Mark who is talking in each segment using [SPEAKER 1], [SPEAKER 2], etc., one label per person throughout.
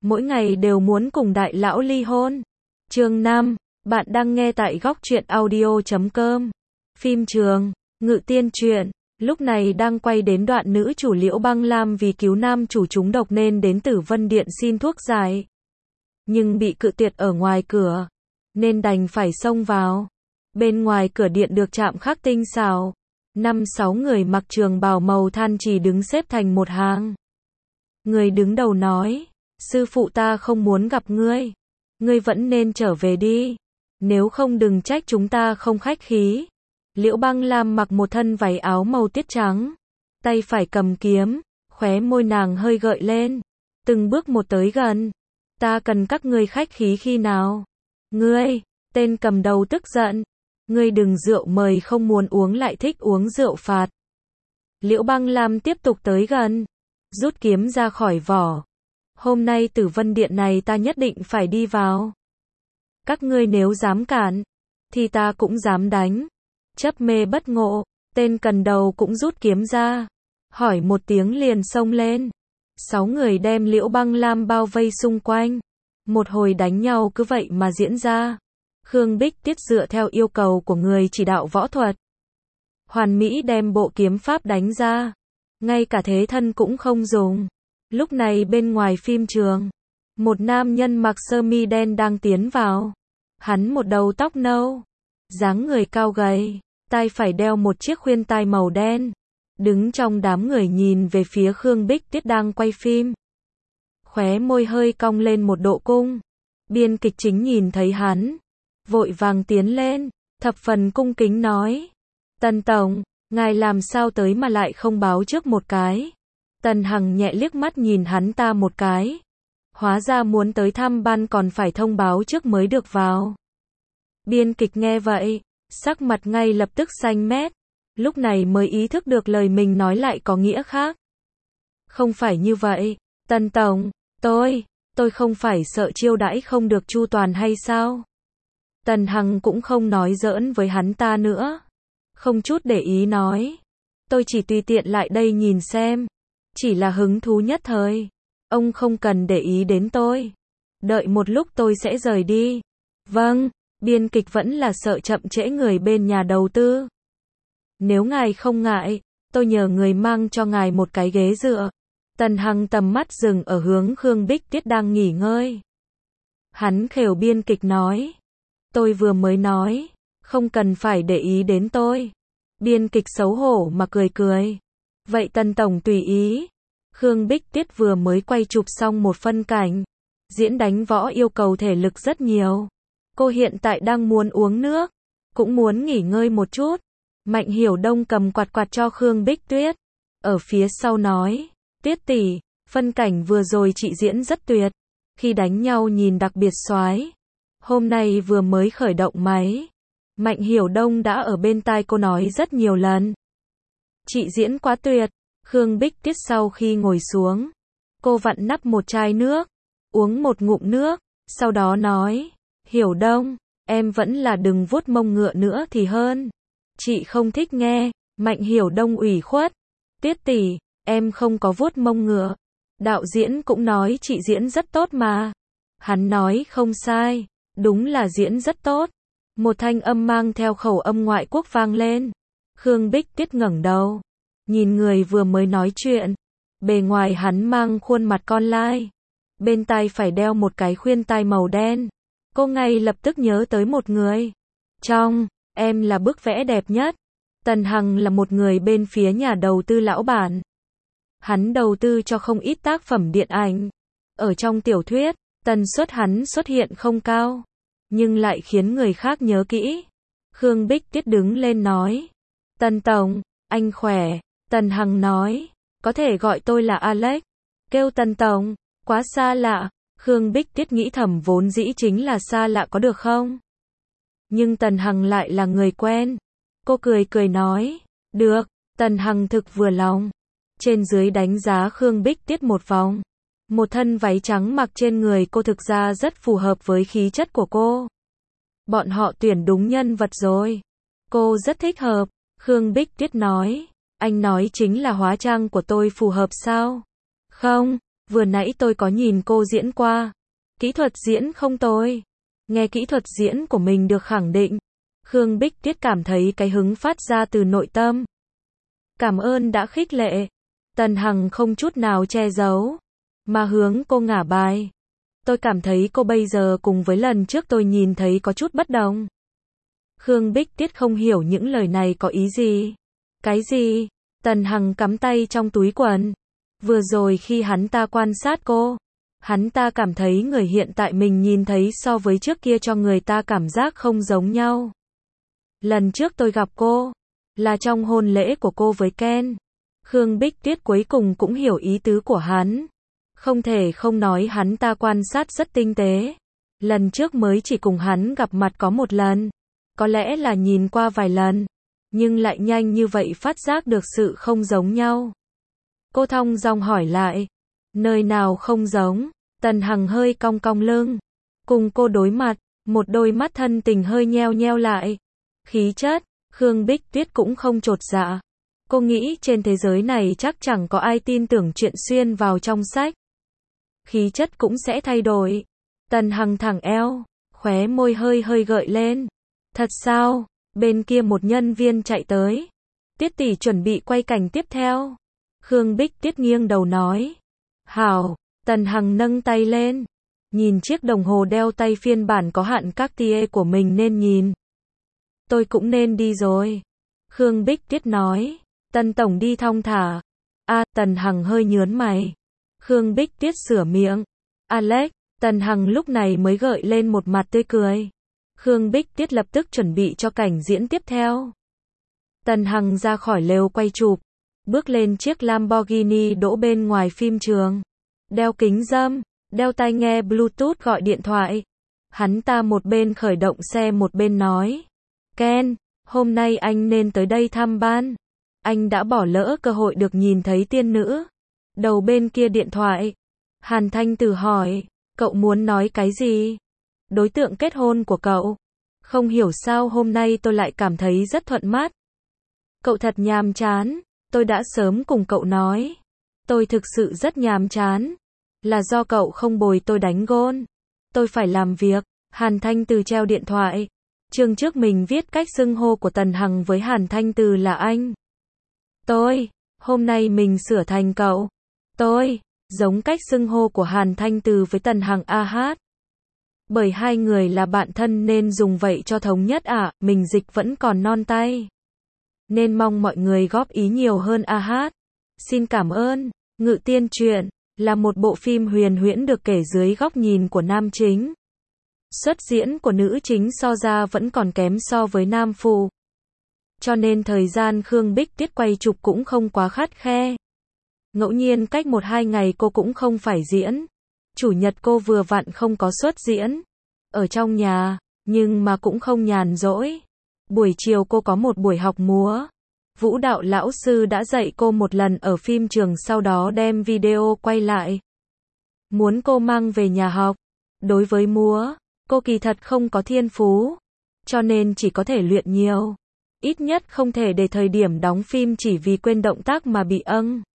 [SPEAKER 1] mỗi ngày đều muốn cùng đại lão ly hôn. Chương 5, bạn đang nghe tại góc truyện audio.com. Phim trường, Ngự Tiên truyện, lúc này đang quay đến đoạn nữ chủ Liễu Băng Lam vì cứu nam chủ trúng độc nên đến Tử Vân Điện xin thuốc giải. Nhưng bị cự tuyệt ở ngoài cửa, nên đành phải xông vào. Bên ngoài cửa điện được chạm khắc tinh xảo. 5-6 người mặc trường bào màu than chỉ đứng xếp thành một hàng. Người đứng đầu nói, sư phụ ta không muốn gặp ngươi. Ngươi vẫn nên trở về đi. Nếu không đừng trách chúng ta không khách khí. Liễu Băng Lam mặc một thân váy áo màu tiết trắng. Tay phải cầm kiếm, khóe môi nàng hơi gợi lên. Từng bước một tới gần. Ta cần các ngươi khách khí khi nào? Ngươi, tên cầm đầu tức giận. Ngươi đừng rượu mời không muốn uống lại thích uống rượu phạt. Liễu Băng Lam tiếp tục tới gần. Rút kiếm ra khỏi vỏ. Hôm nay Tử Vân Điện này ta nhất định phải đi vào. Các ngươi nếu dám cản, thì ta cũng dám đánh. Chấp mê bất ngộ, tên cầm đầu cũng rút kiếm ra. Hỏi một tiếng liền xông lên. 6 người đem Liễu Băng Lam bao vây xung quanh. Một hồi đánh nhau cứ vậy mà diễn ra. Khương Bích Tiết dựa theo yêu cầu của người chỉ đạo võ thuật. Hoàn mỹ đem bộ kiếm pháp đánh ra. Ngay cả thế thân cũng không dùng. Lúc này bên ngoài phim trường, một nam nhân mặc sơ mi đen đang tiến vào. Hắn một đầu tóc nâu, dáng người cao gầy, tai phải đeo một chiếc khuyên tai màu đen. Đứng trong đám người nhìn về phía Khương Bích Tiết đang quay phim. Khóe môi hơi cong lên một độ cung. Biên kịch chính nhìn thấy hắn, vội vàng tiến lên, thập phần cung kính nói. Tần tổng, ngài làm sao tới mà lại không báo trước một cái? Tần Hằng nhẹ liếc mắt nhìn hắn ta một cái. Hóa ra muốn tới thăm ban còn phải thông báo trước mới được vào. Biên kịch nghe vậy, sắc mặt ngay lập tức xanh mét. Lúc này mới ý thức được lời mình nói lại có nghĩa khác. Không phải như vậy, Tần tổng, tôi không phải sợ chiêu đãi không được chu toàn hay sao? Tần Hằng cũng không nói giỡn với hắn ta nữa. Không chút để ý nói. Tôi chỉ tùy tiện lại đây nhìn xem. Chỉ là hứng thú nhất thời. Ông không cần để ý đến tôi. Đợi một lúc tôi sẽ rời đi. Vâng, biên kịch vẫn là sợ chậm trễ người bên nhà đầu tư. Nếu ngài không ngại, tôi nhờ người mang cho ngài một cái ghế dựa. Tần Hằng tầm mắt dừng ở hướng Khương Bích Tiết đang nghỉ ngơi. Hắn khều biên kịch nói. Tôi vừa mới nói, không cần phải để ý đến tôi. Biên kịch xấu hổ mà cười cười. Vậy Tần tổng tùy ý. Khương Bích Tiết vừa mới quay chụp xong một phân cảnh. Diễn đánh võ yêu cầu thể lực rất nhiều. Cô hiện tại đang muốn uống nước, cũng muốn nghỉ ngơi một chút. Mạnh Hiểu Đông cầm quạt quạt cho Khương Bích Tuyết. Ở phía sau nói, Tiết tỷ, phân cảnh vừa rồi chị diễn rất tuyệt. Khi đánh nhau nhìn đặc biệt soái. Hôm nay vừa mới khởi động máy. Mạnh Hiểu Đông đã ở bên tai cô nói rất nhiều lần. Chị diễn quá tuyệt. Khương Bích Tiết sau khi ngồi xuống, cô vặn nắp một chai nước, uống một ngụm nước, sau đó nói, Hiểu Đông, em vẫn là đừng vuốt mông ngựa nữa thì hơn. Chị không thích nghe. Mạnh Hiểu Đông ủy khuất. Tiết tỷ, em không có vuốt mông ngựa. Đạo diễn cũng nói chị diễn rất tốt mà. Hắn nói không sai, đúng là diễn rất tốt. Một thanh âm mang theo khẩu âm ngoại quốc vang lên. Khương Bích Tiết ngẩng đầu, nhìn người vừa mới nói chuyện. Bề ngoài hắn mang khuôn mặt con lai. Bên tai phải đeo một cái khuyên tai màu đen. Cô ngay lập tức nhớ tới một người. Em là bức vẽ đẹp nhất. Tần Hằng là một người bên phía nhà đầu tư lão bản. Hắn đầu tư cho không ít tác phẩm điện ảnh. Ở trong tiểu thuyết, tần suất hắn xuất hiện không cao, nhưng lại khiến người khác nhớ kỹ. Khương Bích Tiết đứng lên nói. Tần tổng, anh khỏe. Tần Hằng nói. Có thể gọi tôi là Alex. Kêu Tần tổng, quá xa lạ. Khương Bích Tiết nghĩ thầm vốn dĩ chính là xa lạ có được không? Nhưng Tần Hằng lại là người quen. Cô cười cười nói. Được. Tần Hằng thực vừa lòng. Trên dưới đánh giá Khương Bích Tiết một vòng. Một thân váy trắng mặc trên người cô thực ra rất phù hợp với khí chất của cô. Bọn họ tuyển đúng nhân vật rồi. Cô rất thích hợp. Khương Bích Tiết nói. Anh nói chính là hóa trang của tôi phù hợp sao? Không, Vừa nãy tôi có nhìn cô diễn qua. Kỹ thuật diễn không tồi. Nghe kỹ thuật diễn của mình được khẳng định. Khương Bích Tuyết cảm thấy cái hứng phát ra từ nội tâm. Cảm ơn đã khích lệ. Tần Hằng không chút nào che giấu, mà hướng cô ngả bài. Tôi cảm thấy cô bây giờ cùng với lần trước tôi nhìn thấy có chút bất đồng. Khương Bích Tuyết không hiểu những lời này có ý gì. Cái gì? Tần Hằng cắm tay trong túi quần. Vừa rồi khi hắn ta quan sát cô, hắn ta cảm thấy người hiện tại mình nhìn thấy so với trước kia cho người ta cảm giác không giống nhau. Lần trước tôi gặp cô, là trong hôn lễ của cô với Ken. Khương Bích Tuyết cuối cùng cũng hiểu ý tứ của hắn. Không thể không nói hắn ta quan sát rất tinh tế. Lần trước mới chỉ cùng hắn gặp mặt có một lần. Có lẽ là nhìn qua vài lần, nhưng lại nhanh như vậy phát giác được sự không giống nhau. Cô thong dong hỏi lại. Nơi nào không giống? Tần Hằng hơi cong cong lưng. Cùng cô đối mặt, một đôi mắt thân tình hơi nheo nheo lại. Khí chất, Khương Bích Tuyết cũng không chột dạ. Cô nghĩ trên thế giới này chắc chẳng có ai tin tưởng chuyện xuyên vào trong sách. Khí chất cũng sẽ thay đổi. Tần Hằng thẳng eo, khóe môi hơi hơi gợi lên. Thật sao? Bên kia một nhân viên chạy tới. Tuyết tỷ chuẩn bị quay cảnh tiếp theo. Khương Bích Tuyết nghiêng đầu nói. Hảo. Tần Hằng nâng tay lên. Nhìn chiếc đồng hồ đeo tay phiên bản có hạn Cartier của mình nên nhìn. Tôi cũng nên đi rồi. Khương Bích Tuyết nói. Tần tổng đi thong thả. Tần Hằng hơi nhớn mày. Khương Bích Tuyết sửa miệng. Alex. Tần Hằng lúc này mới gợi lên một mặt tươi cười. Khương Bích Tuyết lập tức chuẩn bị cho cảnh diễn tiếp theo. Tần Hằng ra khỏi lều quay chụp, bước lên chiếc Lamborghini đỗ bên ngoài phim trường. Đeo kính râm, đeo tai nghe Bluetooth gọi điện thoại. Hắn ta một bên khởi động xe một bên nói. Ken, hôm nay anh nên tới đây thăm ban. Anh đã bỏ lỡ cơ hội được nhìn thấy tiên nữ. Đầu bên kia điện thoại, Hàn Thanh Từ hỏi, cậu muốn nói cái gì? Đối tượng kết hôn của cậu. Không hiểu sao hôm nay tôi lại cảm thấy rất thuận mắt. Cậu thật nhàm chán. Tôi đã sớm cùng cậu nói. Tôi thực sự rất nhàm chán. Là do cậu không bồi tôi đánh gôn. Tôi phải làm việc. Hàn Thanh Từ treo điện thoại. Chương trước mình viết cách xưng hô của Tần Hằng với Hàn Thanh Từ là anh. Tôi. Hôm nay mình sửa thành cậu. Tôi. Giống cách xưng hô của Hàn Thanh Từ với Tần Hằng AH. Bởi hai người là bạn thân nên dùng vậy cho thống nhất mình dịch vẫn còn non tay. Nên mong mọi người góp ý nhiều hơn AH. Xin cảm ơn. Ngự Tiên Truyện là một bộ phim huyền huyễn được kể dưới góc nhìn của nam chính. Xuất diễn của nữ chính so ra vẫn còn kém so với nam phụ. Cho nên thời gian Khương Bích Tuyết quay chụp cũng không quá khắt khe. Ngẫu nhiên cách 1-2 ngày cô cũng không phải diễn. Chủ nhật cô vừa vặn không có xuất diễn. Ở trong nhà, nhưng mà cũng không nhàn rỗi. Buổi chiều cô có một buổi học múa. Vũ đạo lão sư đã dạy cô một lần ở phim trường sau đó đem video quay lại. Muốn cô mang về nhà học. Đối với múa, cô kỳ thật không có thiên phú. Cho nên chỉ có thể luyện nhiều. Ít nhất không thể để thời điểm đóng phim chỉ vì quên động tác mà bị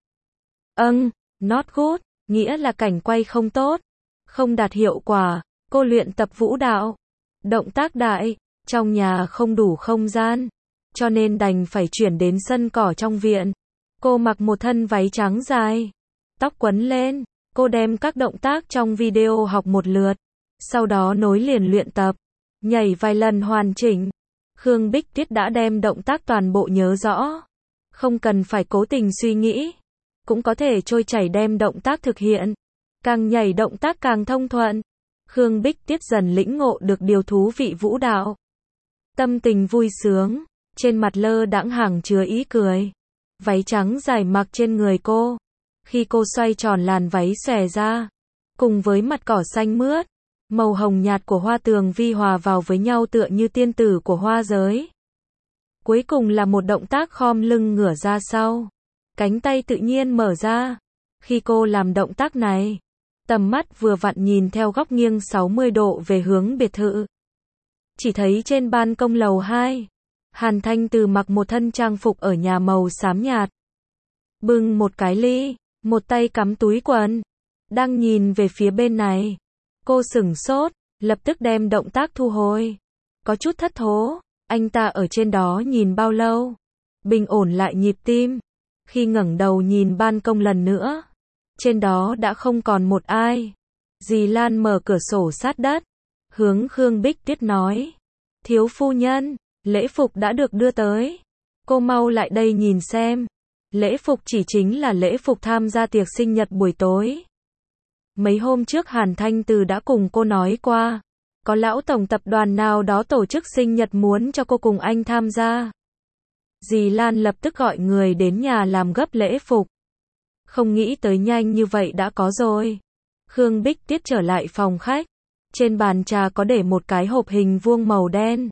[SPEAKER 1] not good, nghĩa là cảnh quay không tốt, không đạt hiệu quả. Cô luyện tập vũ đạo, động tác đại, trong nhà không đủ không gian, cho nên đành phải chuyển đến sân cỏ trong viện. Cô mặc một thân váy trắng dài, tóc quấn lên, cô đem các động tác trong video học một lượt, sau đó nối liền luyện tập, nhảy vài lần hoàn chỉnh. Khương Bích Tuyết đã đem động tác toàn bộ nhớ rõ, không cần phải cố tình suy nghĩ, cũng có thể trôi chảy đem động tác thực hiện, càng nhảy động tác càng thông thuận. Khương Bích Tuyết dần lĩnh ngộ được điều thú vị vũ đạo. Tâm tình vui sướng, trên mặt lơ đãng hằng chứa ý cười. Váy trắng dài mặc trên người cô. Khi cô xoay tròn làn váy xòe ra, cùng với mặt cỏ xanh mướt, màu hồng nhạt của hoa tường vi hòa vào với nhau tựa như tiên tử của hoa giới. Cuối cùng là một động tác khom lưng ngửa ra sau. Cánh tay tự nhiên mở ra. Khi cô làm động tác này, tầm mắt vừa vặn nhìn theo góc nghiêng 60 độ về hướng biệt thự. Chỉ thấy trên ban công lầu 2, Hàn Thanh Từ mặc một thân trang phục ở nhà màu xám nhạt. Bưng một cái ly, một tay cắm túi quần. đang nhìn về phía bên này. Cô sửng sốt, lập tức đem động tác thu hồi. Có chút thất thố, anh ta ở trên đó nhìn bao lâu? Bình ổn lại nhịp tim. Khi ngẩng đầu nhìn ban công lần nữa, trên đó đã không còn một ai. Dì Lan mở cửa sổ sát đất, hướng Khương Bích Tuyết nói. Thiếu phu nhân, lễ phục đã được đưa tới. Cô mau lại đây nhìn xem. Lễ phục chỉ chính là lễ phục tham gia tiệc sinh nhật buổi tối. Mấy hôm trước Hàn Thanh Từ đã cùng cô nói qua. Có lão tổng tập đoàn nào đó tổ chức sinh nhật muốn cho cô cùng anh tham gia. Dì Lan lập tức gọi người đến nhà làm gấp lễ phục. Không nghĩ tới nhanh như vậy đã có rồi. Khương Bích Tuyết trở lại phòng khách. Trên bàn trà có để một cái hộp hình vuông màu đen.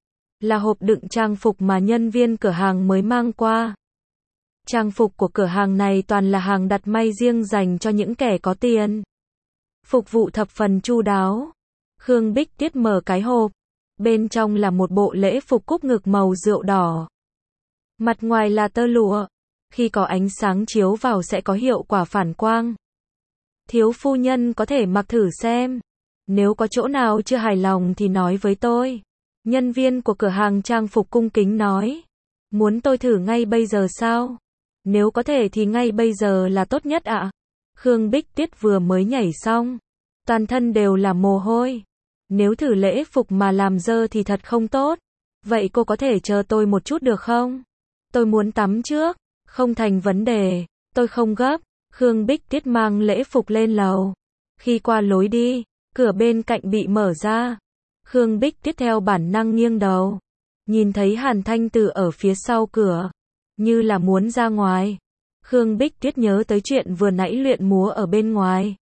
[SPEAKER 1] Là hộp đựng trang phục mà nhân viên cửa hàng mới mang qua. Trang phục của cửa hàng này toàn là hàng đặt may riêng dành cho những kẻ có tiền. Phục vụ thập phần chu đáo. Khương Bích Tuyết mở cái hộp. Bên trong là một bộ lễ phục cúc ngực màu rượu đỏ. Mặt ngoài là tơ lụa. Khi có ánh sáng chiếu vào sẽ có hiệu quả phản quang. Thiếu phu nhân có thể mặc thử xem. Nếu có chỗ nào chưa hài lòng thì nói với tôi. Nhân viên của cửa hàng trang phục cung kính nói. Muốn tôi thử ngay bây giờ sao? Nếu có thể thì ngay bây giờ là tốt nhất ạ. Khương Bích Tuyết vừa mới nhảy xong. Toàn thân đều là mồ hôi. Nếu thử lễ phục mà làm dơ thì thật không tốt. Vậy cô có thể chờ tôi một chút được không? Tôi muốn tắm trước. Không thành vấn đề. Tôi không gấp. Khương Bích Tuyết mang lễ phục lên lầu. Khi qua lối đi, cửa bên cạnh bị mở ra. Khương Bích Tuyết theo bản năng nghiêng đầu. Nhìn thấy Hàn Thanh Từ ở phía sau cửa. Như là muốn ra ngoài. Khương Bích Tuyết nhớ tới chuyện vừa nãy luyện múa ở bên ngoài.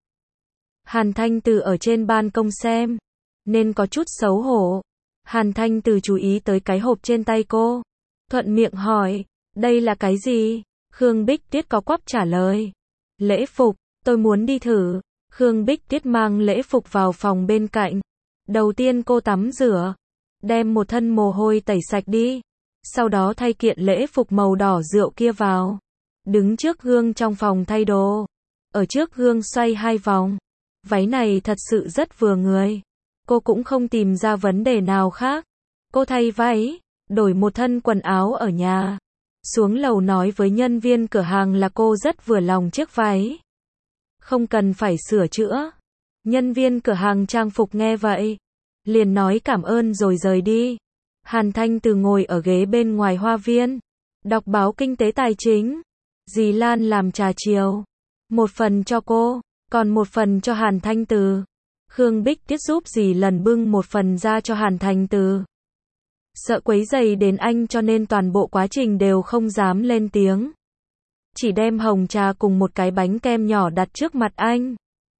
[SPEAKER 1] Hàn Thanh Từ ở trên ban công xem. Nên có chút xấu hổ. Hàn Thanh Từ chú ý tới cái hộp trên tay cô. Thuận miệng hỏi. Đây là cái gì? Khương Bích Tuyết có quắp trả lời. Lễ phục, tôi muốn đi thử. Khương Bích Tuyết mang lễ phục vào phòng bên cạnh. Đầu tiên cô tắm rửa. Đem một thân mồ hôi tẩy sạch đi. Sau đó thay kiện lễ phục màu đỏ rượu kia vào. Đứng trước gương trong phòng thay đồ. Ở trước gương xoay 2 vòng. Váy này thật sự rất vừa người. Cô cũng không tìm ra vấn đề nào khác. Cô thay váy, đổi một thân quần áo ở nhà. Xuống lầu nói với nhân viên cửa hàng là cô rất vừa lòng chiếc váy. Không cần phải sửa chữa. Nhân viên cửa hàng trang phục nghe vậy. Liền nói cảm ơn rồi rời đi. Hàn Thanh Từ ngồi ở ghế bên ngoài hoa viên. Đọc báo kinh tế tài chính. Dì Lan làm trà chiều. Một phần cho cô, còn một phần cho Hàn Thanh Từ. Khương Bích Tuyết giúp dì lần bưng một phần ra cho Hàn Thanh Từ. Sợ quấy rầy đến anh cho nên toàn bộ quá trình đều không dám lên tiếng. Chỉ đem hồng trà cùng một cái bánh kem nhỏ đặt trước mặt anh.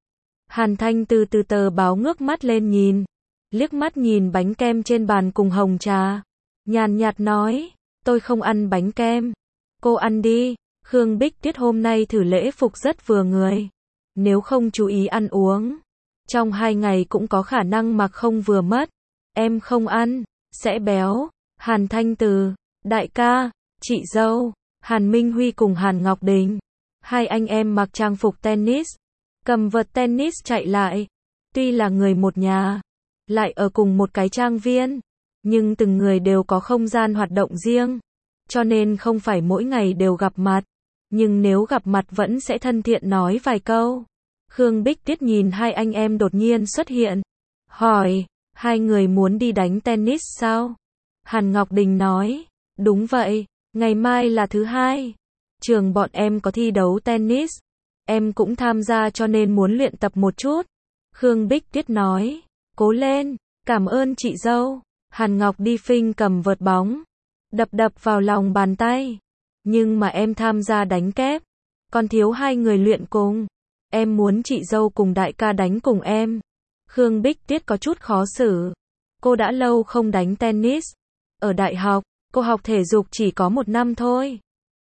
[SPEAKER 1] Hàn Thanh Từ từ tờ báo ngước mắt lên nhìn. Liếc mắt nhìn bánh kem trên bàn cùng hồng trà. Nhàn nhạt nói, tôi không ăn bánh kem. Cô ăn đi. Khương Bích Tuyết hôm nay thử lễ phục rất vừa người. Nếu không chú ý ăn uống, trong 2 ngày cũng có khả năng mặc không vừa mất. Em không ăn, sẽ béo. Hàn Thanh Từ, đại ca, chị dâu, Hàn Minh Huy cùng Hàn Ngọc Đình. 2 anh em mặc trang phục tennis, cầm vợt tennis chạy lại. Tuy là người một nhà, lại ở cùng một cái trang viên, nhưng từng người đều có không gian hoạt động riêng. Cho nên không phải mỗi ngày đều gặp mặt. Nhưng nếu gặp mặt vẫn sẽ thân thiện nói vài câu. Khương Bích Tuyết nhìn 2 anh em đột nhiên xuất hiện. Hỏi, 2 người muốn đi đánh tennis sao? Hàn Ngọc Đình nói, đúng vậy, ngày mai là thứ 2. Trường bọn em có thi đấu tennis. Em cũng tham gia cho nên muốn luyện tập một chút. Khương Bích Tuyết nói, cố lên, cảm ơn chị dâu. Hàn Ngọc đi phinh cầm vợt bóng. Đập vào lòng bàn tay. Nhưng mà em tham gia đánh kép. Còn thiếu 2 người luyện cùng. Em muốn chị dâu cùng đại ca đánh cùng em. Khương Bích Tuyết có chút khó xử. Cô đã lâu không đánh tennis. Ở đại học, cô học thể dục chỉ có 1 năm thôi.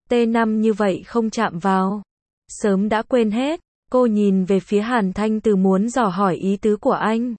[SPEAKER 1] T5 như vậy không chạm vào. Sớm đã quên hết. Cô nhìn về phía Hàn Thanh Từ muốn dò hỏi ý tứ của anh.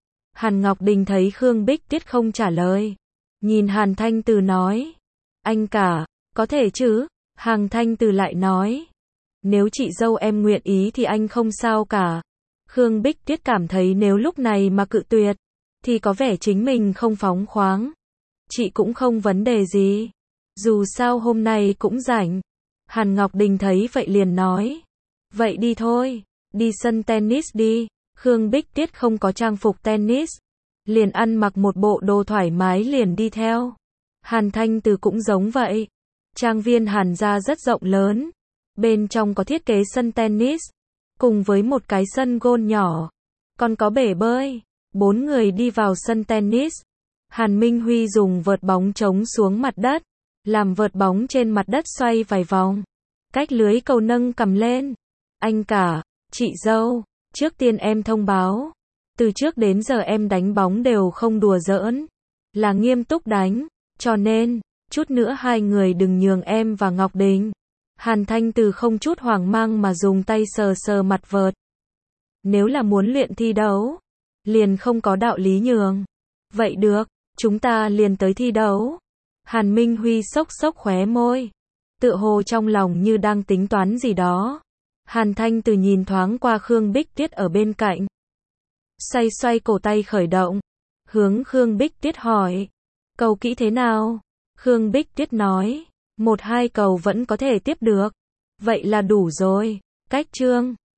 [SPEAKER 1] Hàn Ngọc Đình thấy Khương Bích Tuyết không trả lời. Nhìn Hàn Thanh Từ nói. Anh cả, có thể chứ? Hàn Thanh Từ lại nói. Nếu chị dâu em nguyện ý thì anh không sao cả. Khương Bích Tuyết cảm thấy nếu lúc này mà cự tuyệt, thì có vẻ chính mình không phóng khoáng. Chị cũng không vấn đề gì. Dù sao hôm nay cũng rảnh. Hàn Ngọc Đình thấy vậy liền nói. Vậy đi thôi, đi sân tennis đi. Khương Bích Tuyết không có trang phục tennis. Liền ăn mặc một bộ đồ thoải mái liền đi theo. Hàn Thanh Từ cũng giống vậy. Trang viên Hàn gia rất rộng lớn. Bên trong có thiết kế sân tennis, cùng với một cái sân golf nhỏ. Còn có bể bơi. 4 người đi vào sân tennis. Hàn Minh Huy dùng vợt bóng chống xuống mặt đất, làm vợt bóng trên mặt đất xoay vài vòng. Cách lưới cầu nâng cầm lên. Anh cả, chị dâu, trước tiên em thông báo. Từ trước đến giờ em đánh bóng đều không đùa giỡn, là nghiêm túc đánh, cho nên, chút nữa hai người đừng nhường em và Ngọc Đình. Hàn Thanh Từ không chút hoang mang mà dùng tay sờ sờ mặt vợt. Nếu là muốn luyện thi đấu, liền không có đạo lý nhường. Vậy được, chúng ta liền tới thi đấu. Hàn Minh Huy xốc xốc khóe môi, tựa hồ trong lòng như đang tính toán gì đó. Hàn Thanh Từ nhìn thoáng qua Khương Bích Tuyết ở bên cạnh. Xoay xoay cổ tay khởi động, hướng Khương Bích Tuyết hỏi, cầu kỹ thế nào? Khương Bích Tuyết nói, 1-2 cầu vẫn có thể tiếp được. Vậy là đủ rồi. Cách chương